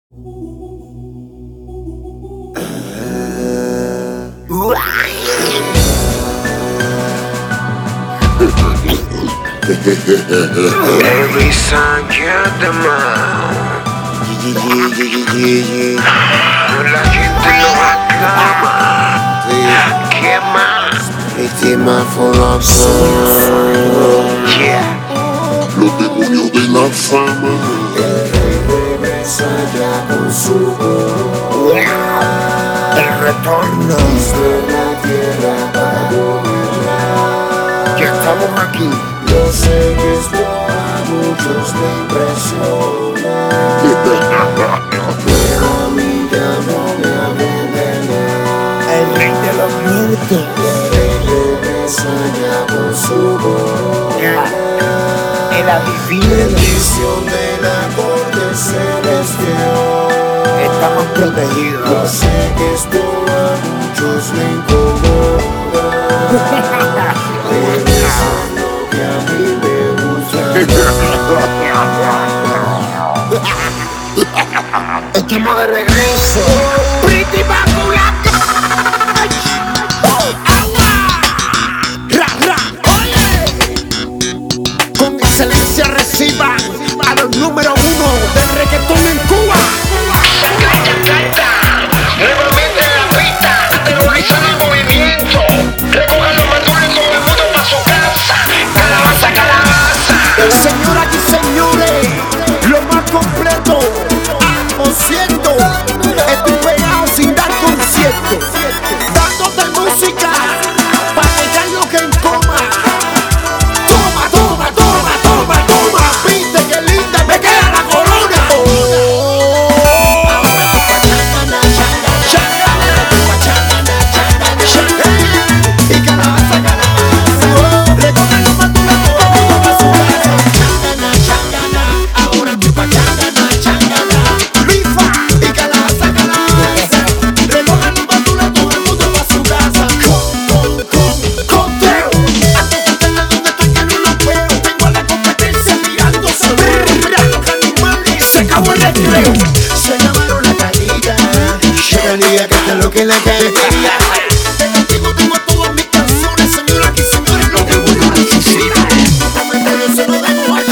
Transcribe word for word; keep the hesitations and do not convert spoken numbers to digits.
Every song you the mouth. La gente lo aclama. ¿Qué más? Este más for la Yeah. Los demonios de la fama. El rey regresa ya con su voz. El retorno. Desde la tierra para gobernar. Ya estamos aquí. Yo sé que esto a muchos me impresiona, pero a mí ya no me envenena. El rey de los muertos. El rey regresa ya con su voz. El adivino. Bendición de la corte celestial. Estamos Yo protegidos. sé que esto a muchos me incomoda, pero eso es lo que a mí me gusta. Estamos de regreso. Pretty Baculata. Ra, ra. Oye. Con excelencia reciban a los número uno del reggaetón en Cuba. Nuevamente en la pista, aterrorizan el movimiento. Recojan los mandones, todo el mundo pa' su casa. Calabaza, calabaza. Señoras y señores, lo más completo. Amo siento, estoy pegado sin dar concierto, dándote música para dejarlo que en coma. Toma, toma, toma, toma, toma. Viste que linda me queda la corona. Oh. Y calabaza, calabaza. Recogen los mandones, todo el mundo pa' su casa. Ahora estoy pa' changana, changana. Rifa y calabaza, calabaza. Recogen los mandones, todo el mundo pa' su casa. Con, con, con, conteo. Ando contando donde estoy que no lo veo. Tengo a la competencia mirándose. Mira los animales, se acabó el recreo. Se llamaron la calita. Yo tenía que hacer lo que la calle quería. Tengo, tengo todas mis canciones, señoras y señores, lo que voy a necesitar. Comentarios se lo damos a